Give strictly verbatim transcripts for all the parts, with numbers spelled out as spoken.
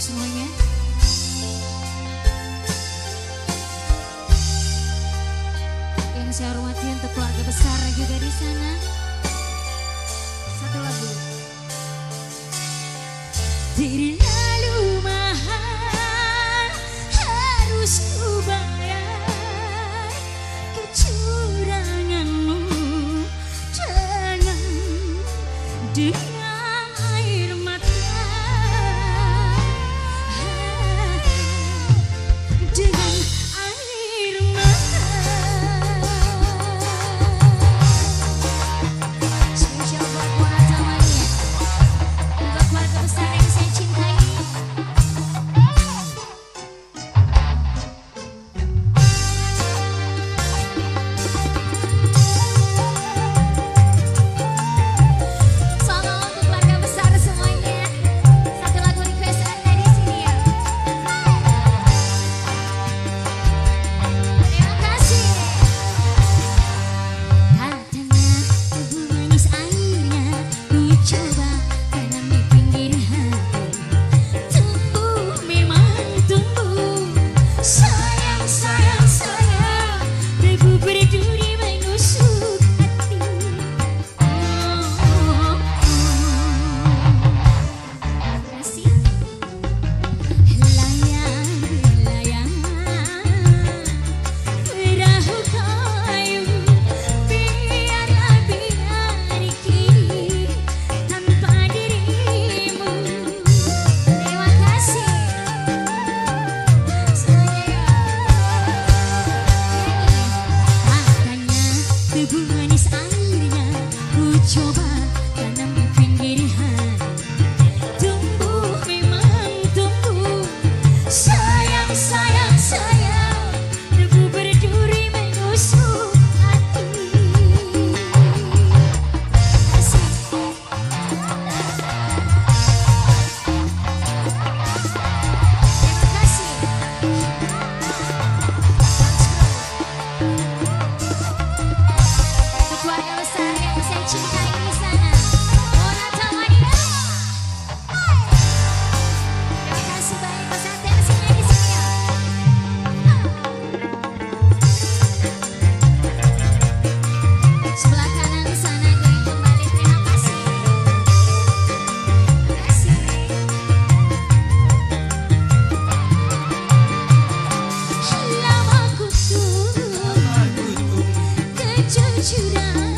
semuanya. Yang saya hormati untuk keluarga besar juga di sana. Satu lagu. Terlalu mahal harus ku bayar kecuranganmu dengan dengan air mata, dengan air mata. Spesial buat Wanata Mania, untuk keluarga besar yang saya cintai. Coba tanam di pinggir hati, tumbuh memang tumbuh. Sayang, sayang, sayang, debu berduri menusuk hati. Asik. Terima kasih. Untuk keluarga besar yang saya cintai di sana, Wanata Mania. Terima kasih banyak buat atensinya di sini ya. Sebelah kanan di sana goyang kembali. Terima kasih. Terima kasih. Lama ku tunggu kejujuran.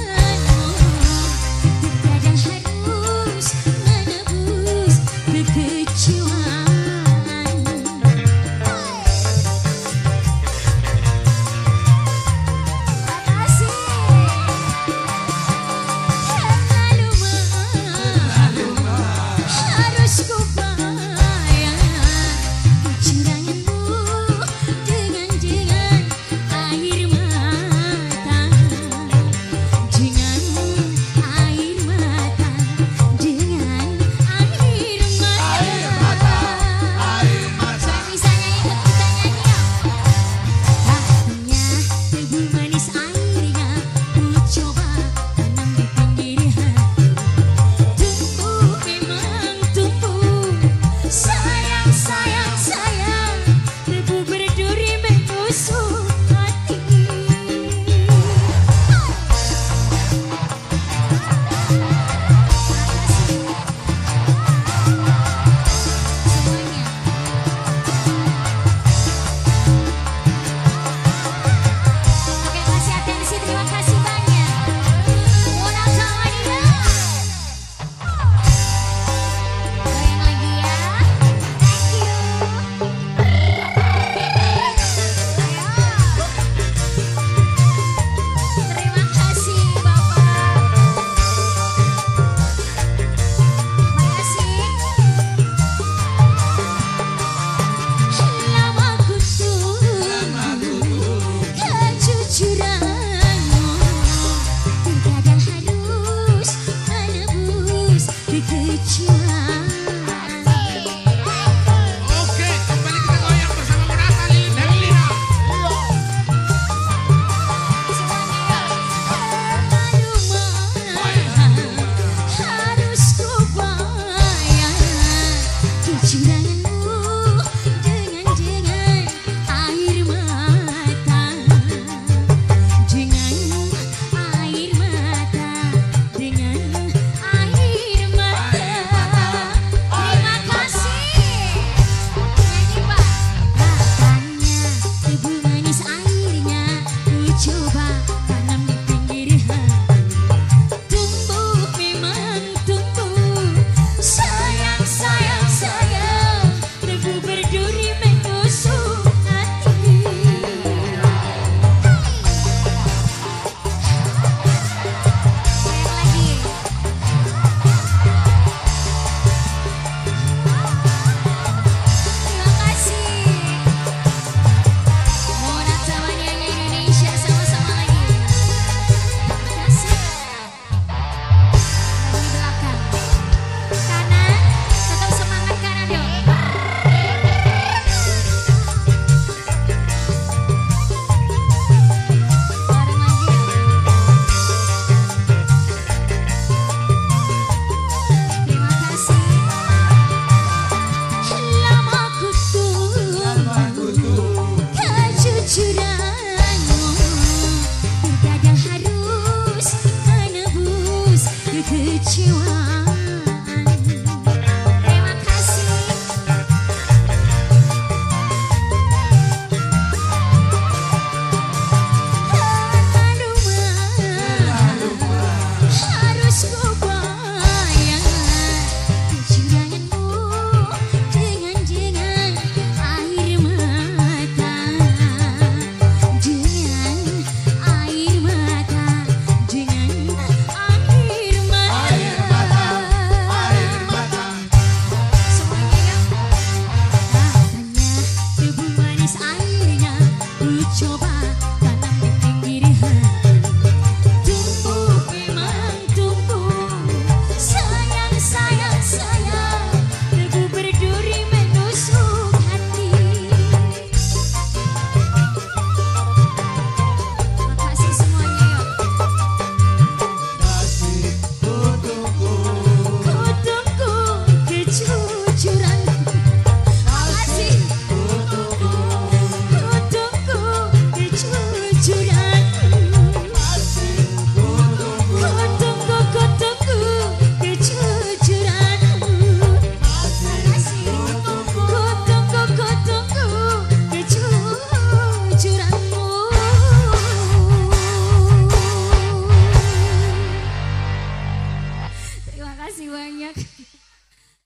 Terima kasih banyak.